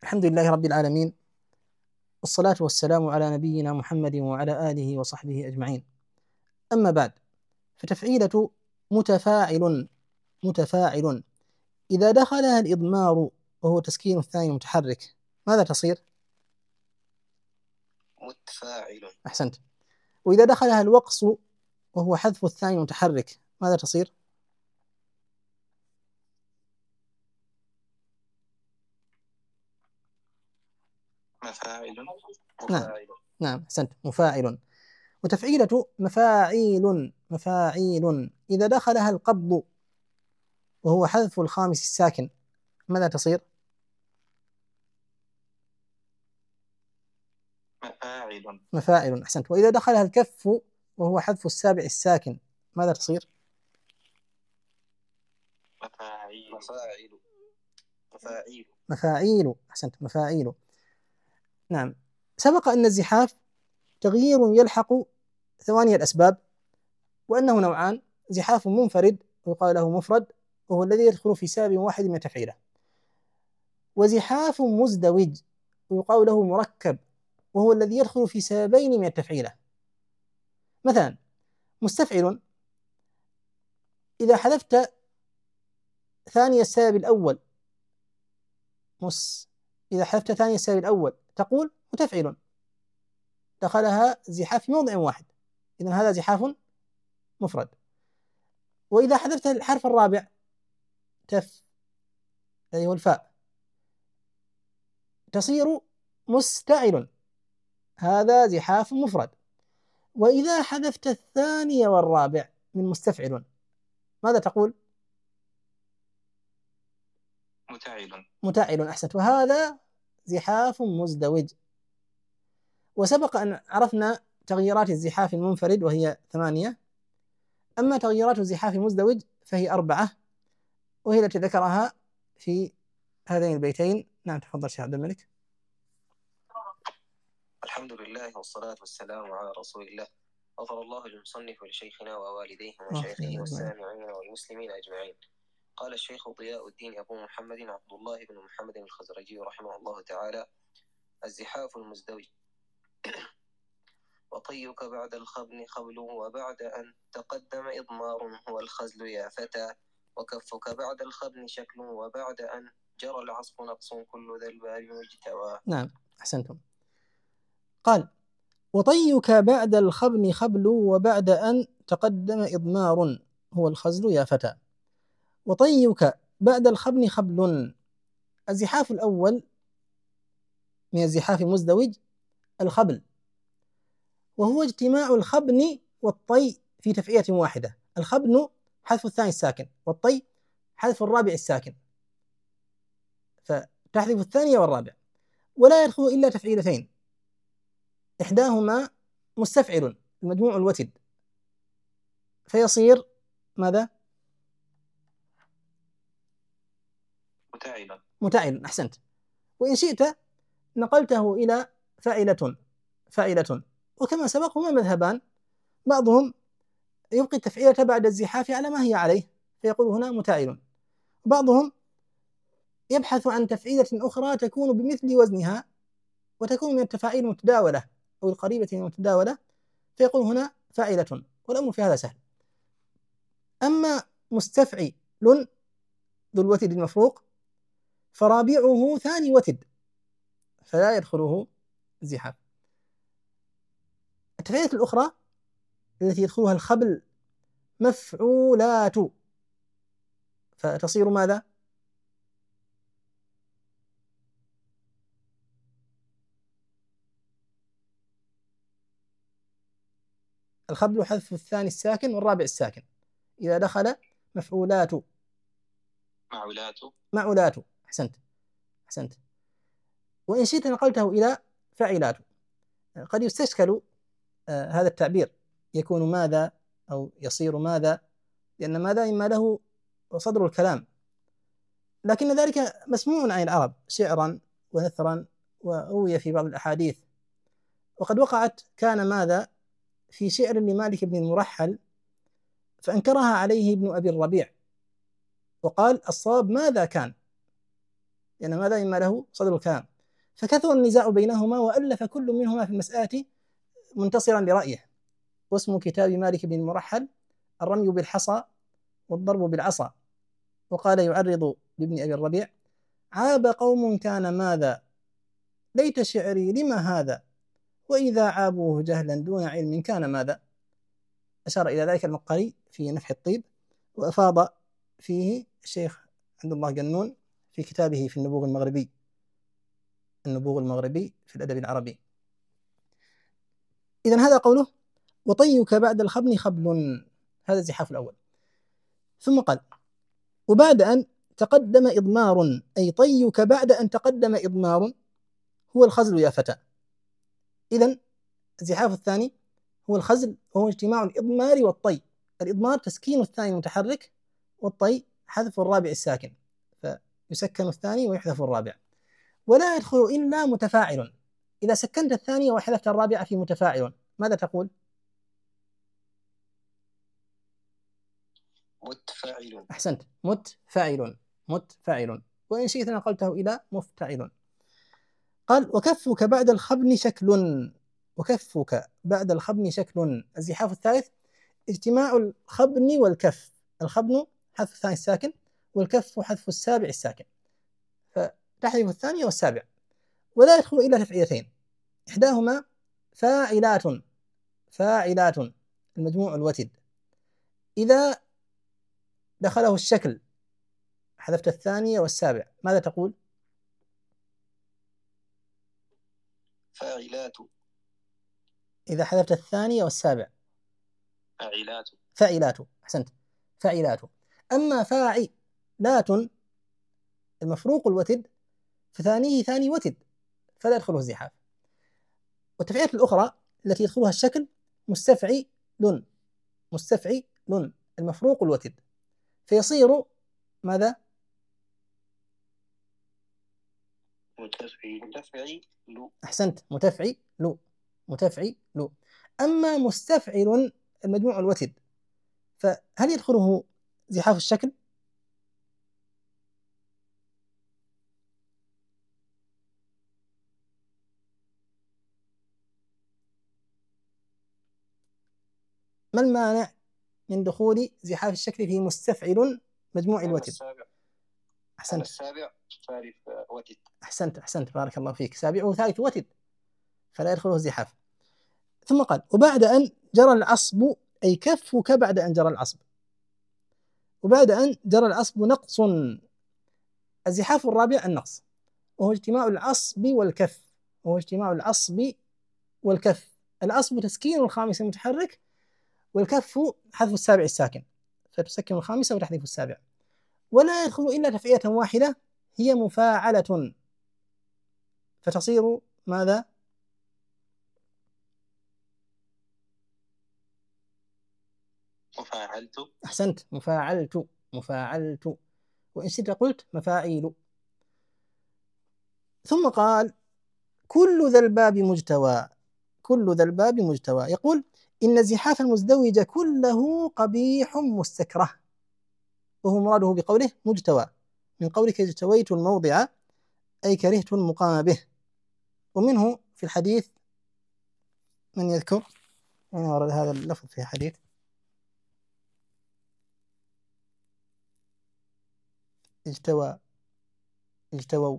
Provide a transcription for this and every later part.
الحمد لله رب العالمين، والصلاة والسلام على نبينا محمد وعلى آله وصحبه أجمعين. أما بعد، فتفعيلة متفاعل متفاعل إذا دخلها الإضمار وهو تسكين الثاني المتحرك ماذا تصير؟ متفاعل. أحسنت. وإذا دخلها الوقص وهو حذف الثاني المتحرك ماذا تصير؟ مفاعل. نعم أحسنت، مفاعل. وتفعيلة مفاعيل إذا دخلها القبض وهو حذف الخامس الساكن ماذا تصير؟ مفاعل. أحسنت. وإذا دخلها الكف وهو حذف السابع الساكن ماذا تصير؟ مفاعيل. أحسنت، مفاعيل. نعم. سبق أن الزحاف تغيير يلحق ثواني الأسباب، وأنه نوعان: زحاف منفرد ويقال له مفرد وهو الذي يدخل في سبب واحد من التفعيلة، وزحاف مزدوج ويقال له مركب وهو الذي يدخل في سببين من التفعيلة. مثلا مستفعل إذا حذفت ثاني السبب الأول إذا حذفت ثاني السبب الأول تقول متفعل، دخلها زحاف في موضع واحد، إذن هذا زحاف مفرد. وإذا حذفت الحرف الرابع تف الذي هو الفاء تصير مستعل، هذا زحاف مفرد. وإذا حذفت الثاني والرابع من مستفعل ماذا تقول؟ متعل. أحسنت. وهذا زحاف مزدوج. وسبق أن عرفنا تغييرات الزحاف المنفرد وهي 8، أما تغييرات الزحاف المزدوج فهي 4، وهي التي ذكرها في هذين البيتين. نعم تفضل شيخ عبد الملك. الحمد لله والصلاة والسلام على رسول الله. غفر الله للمصنف ولشيخنا ووالديه ومشايخه والسامعين والمسلمين أجمعين. قال الشيخ ضياء الدين أبو محمد عبد الله بن محمد الخزرجي رحمه الله تعالى: الزحاف المزدوج: وطيك بعد الخبن خبل وبعد أن تقدم إضمار هو الخزل يا فتى، وكفك بعد الخبن شكل وبعد أن جرى العصف نقص كل ذا الباب مجتوى. نعم أحسنتم. قال: وطيك بعد الخبن خبل وبعد أن تقدم إضمار هو الخزل يا فتى. وطيك بعد الخبن خبل، الزحاف الأول من الزحاف المزدوج الخبل، وهو اجتماع الخبن والطي في تفعيلة واحدة. الخبن حذف الثاني الساكن، والطي حذف الرابع الساكن، فتحذف الثانية والرابع، ولا يدخل إلا تفعيلتين، إحداهما مستفعل المجموع الوتد فيصير ماذا؟ متعل. أحسنت. وإن شئت نقلته إلى فاعلة. وكما سبق هما مذهبان: بعضهم يبقي التفعيلة بعد الزحاف على ما هي عليه فيقول هنا متعل، وبعضهم يبحث عن تفعيلة أخرى تكون بمثل وزنها وتكون من التفاعيل المتداولة أو القريبة من المتداولة فيقول هنا فاعلة، والأمر في هذا سهل. أما مستفعل ذو الوتد المفروق فرابعه ثاني وتد فلا يدخله الزحاف. التفعيلة الأخرى التي يدخلها الخبل مفعولات، فتصير ماذا؟ الخبل حذف الثاني الساكن والرابع الساكن إذا دخل مفعولات. معولات. أحسنت. وإن شئت نقلته إلى فاعلات. قد يستشكل هذا التعبير، يكون ماذا أو يصير ماذا، لأن ماذا إما له صدر الكلام، لكن ذلك مسموع عن العرب شعرا ونثرا وروي في بعض الأحاديث. وقد وقعت كان ماذا في شعر لمالك بن المرحل فأنكرها عليه ابن أبي الربيع وقال الصواب ماذا كان، لأن ماذا إما له صدر الكلام. فكثر النزاع بينهما وألف كل منهما في المسألة منتصرا لرأيه. واسم كتاب مالك بن المرحل الرمي بالحصى والضرب بالعصا. وقال يعرض بابن أبي الربيع: عاب قوم كان ماذا، ليت شعري لما هذا، وإذا عابوه جهلا دون علم كان ماذا. أشار إلى ذلك المقري في نفح الطيب، وأفاض فيه الشيخ عبد الله جنون في كتابه في النبوغ المغربي في الأدب العربي. إذن هذا قوله: وطيك بعد الخبن خبل، هذا الزحاف الأول. ثم قال: وبعد أن تقدم إضمار، أي طيك بعد أن تقدم إضمار هو الخزل يا فتى. إذن الزحاف الثاني هو الخزل، وهو اجتماع الإضمار والطي. الإضمار تسكين الثاني المتحرك، والطي حذف الرابع الساكن، فيسكن الثاني ويحذف الرابع. ولا يدخل إلا متفاعل. إذا سكنت الثانية وحذفت الرابعة في متفاعل ماذا تقول؟ متفاعل. أحسنت، متفاعل. وإن شئت نقلته إلى مفتعل. قال: وكفك بعد الخبن شكل. وكفك بعد الخبن شكل. الزحاف الثالث اجتماع الخبن والكف. الخبن حذف الثاني الساكن، والكف حذف السابع الساكن، فتحذف الثاني والسابع. ولا يدخل إلا تفعيلتين، إحداهما فاعلات المجموع الوتد. إذا دخله الشكل حذفت الثانية والسابع ماذا تقول؟ فاعلات. إذا حذفت الثانية والسابع فاعلات. أحسنت، فاعلات. أما فاعلات المفروق الوتد فثانيه ثاني وتد، فلا يدخله الزحاف. والتفعيلات الأخرى التي يدخلها الشكل مستفعل المفروق الوتد، فيصير ماذا؟ متفعل. أحسنت، متفعل. أما مستفعل المجموع الوتد فهل يدخله زحاف الشكل؟ ما المانع من دخول زحاف الشكل في مستفعل مجموع الوتد؟ أحسنت، السابع ثالث وتد. أحسنت بارك الله فيك، سابعه ثالث وتد، فلا يدخله الزحاف. ثم قال: وبعد أن جرى العصب، أي كفك بعد أن جرى العصب. وبعد أن جرى العصب نقص. الزحاف الرابع النقص، وهو اجتماع العصب والكف. العصب تسكين الخامس المتحرك، والكف حذف السابع الساكن، فتسكن الخامسة وتحذف السابع. ولا يدخل إلا تفعيلة واحدة هي مفاعلة، فتصير ماذا؟ مفاعلت. أحسنت، مفاعلت. وإن شئت قلت مفاعيل. ثم قال: كل ذا الباب مجتوى. يقول: إن الزحاف المزدوج كله قبيح مستكره. وهو مراده بقوله مجتوى من قولك اجتويت الموضع، أي كرهت المقام به. ومنه في الحديث، من يذكر أين ورد هذا اللفظ في حديث؟ اجتووا.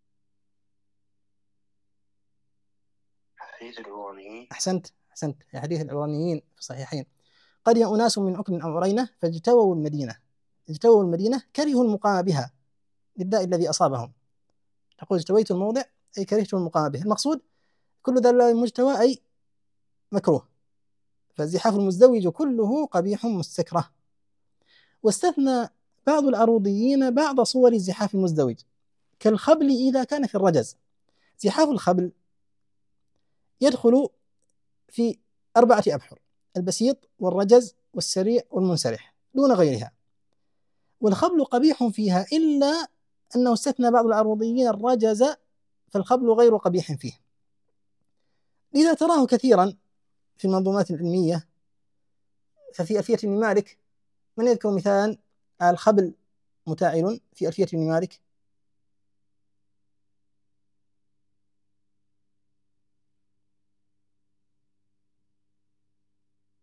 حديث العرانيين. أحسنت، حديث العرانيين في الصحيحين: قدم أناس من عكن أو عرينة فاجتووا المدينة كرهوا المقام بها للداء الذي أصابهم. تقول اجتويت الموضع أي كرهت المقام به. المقصود كل ذا المجتوى أي مكروه، فالزحاف المزدوج كله قبيح مستكره. واستثنى بعض العروضيين بعض صور الزحاف المزدوج، كالخبل إذا كان في الرجز. زحاف الخبل يدخل في 4 أبحر: البسيط والرجز والسريع والمنسرح دون غيرها. والخبل قبيح فيها، إلا أنه استثنى بعض العروضيين الرجز، فالخبل غير قبيح فيه. لذا تراه كثيرا في المنظومات العلمية. ففي ألفية ابن مالك من يذكر مثالا على الخبل متاعل في ألفية ابن مالك؟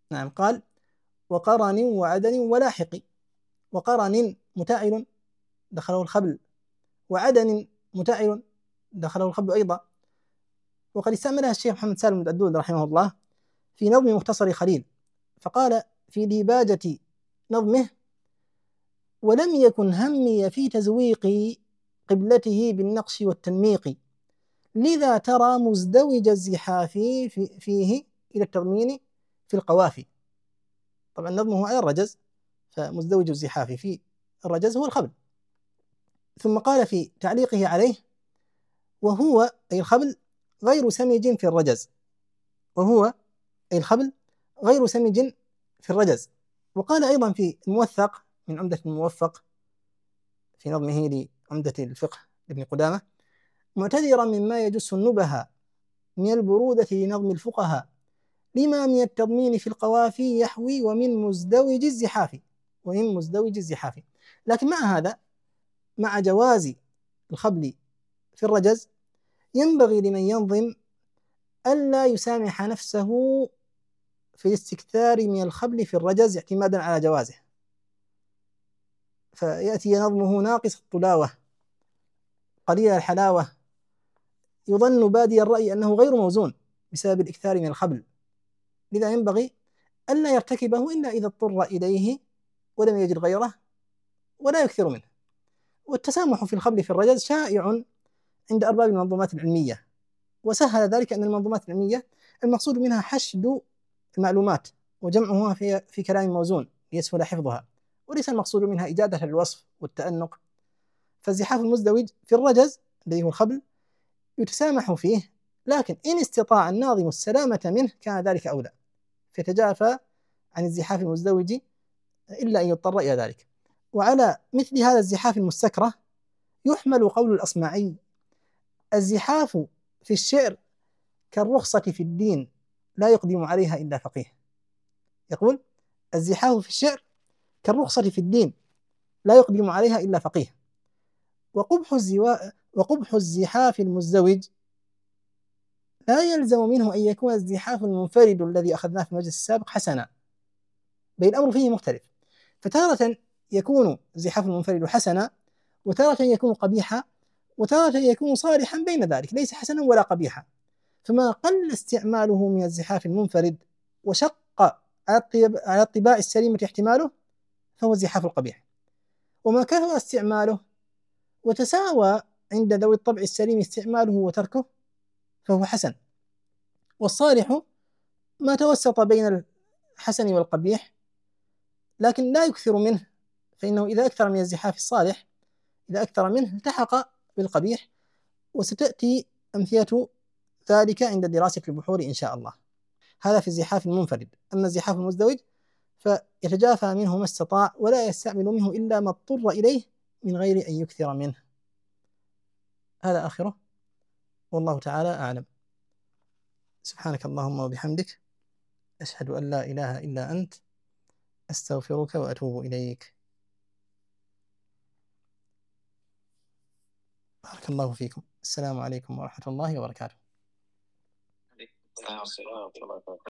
نعم. قال وقرن وعدن ولاحق. وقرن متاعل دخله الخبل، وعدن متاعل دخله الخبل أيضا. وقد استعملها الشيخ محمد سالم الدود رحمه الله في نظم مختصر خليل، فقال في ديباجة نظمه: ولم يكن همي في تزويق قبلته بالنقش والتنميق، لذا ترى مزدوج الزحاف فيه إلى التضمين في القوافي. طبعا نظمه على الرجز، فمزدوج الزحاف في الرجز هو الخبل. ثم قال في تعليقه عليه: وهو أي الخبل غير سمج في الرجز. وهو أي الخبل غير سمج في الرجز. وقال أيضا في الموثق من عمدة الموفق في نظمه لعمدة الفقه لابن قدامة: معتذرا مما يجس النبهة من البرودة لنظم الفقهاء، لما من التضمين في القوافي يحوي ومن مزدوج الزحاف. ومن مزدوج الزحاف. لكن مع هذا، مع جواز الخبل في الرجز، ينبغي لمن ينظم ألا يسامح نفسه في الاستكثار من الخبل في الرجز اعتمادا على جوازه، فيأتي نظمه ناقص الطلاوة قليل الحلاوة، يظن بادي الرأي أنه غير موزون بسبب الإكثار من الخبل. لذا ينبغي ألا يرتكبه إلا إذا اضطر إليه ولم يجد غيره، ولا يكثر منه. والتسامح في الخبل في الرجز شائع عند أرباب المنظومات العلمية، وسهل ذلك أن المنظومات العلمية المقصود منها حشد المعلومات وجمعها في كلام موزون ليسهل حفظها، وليس المقصود منها إجادة الوصف والتأنق. فالزحاف المزدوج في الرجز الذي هو الخبل يتسامح فيه، لكن إن استطاع الناظم السلامة منه كان ذلك أولى، فيتجافى عن الزحاف المزدوج إلا أن يضطر إلى ذلك. وعلى مثل هذا الزحاف المستكره يحمل قول الأصمعي: الزحاف في الشعر كالرخصة في الدين لا يقدم عليها إلا فقيه. يقول: الزحاف في الشعر كالرخصة في الدين لا يقدم عليها إلا فقيه. وقبح الزحاف المزدوج لا يلزم منه أن يكون الزحاف المنفرد الذي أخذناه في المجلس السابق حسنا، بل الأمر فيه مختلف، فتارة يكون الزحاف المنفرد حسنا، وتارة يكون قبيحا، وتارة يكون صالحا بين ذلك ليس حسنا ولا قبيحا. فما قل استعماله من الزحاف المنفرد وشق على الطباع السليمة احتماله فهو الزحاف القبيح، وما كثر استعماله وتساوى عند ذوي الطبع السليم استعماله وتركه فهو حسن. والصالح ما توسط بين الحسن والقبيح لكن لا يكثر منه، فإنه إذا أكثر من الزحاف الصالح إذا أكثر منه التحق بالقبيح، وستأتي أمثلة ذلك عند دراسة البحور إن شاء الله. هذا في الزحاف المنفرد. أما الزحاف المزدوج فيتجافى منه ما استطاع ولا يستعمل منه إلا ما اضطر إليه من غير أن يكثر منه. هذا آخره، والله تعالى أعلم. سبحانك اللهم وبحمدك، أشهد أن لا إله إلا أنت، أستغفرك وأتوب إليك. بارك الله فيكم. السلام عليكم ورحمة الله وبركاته.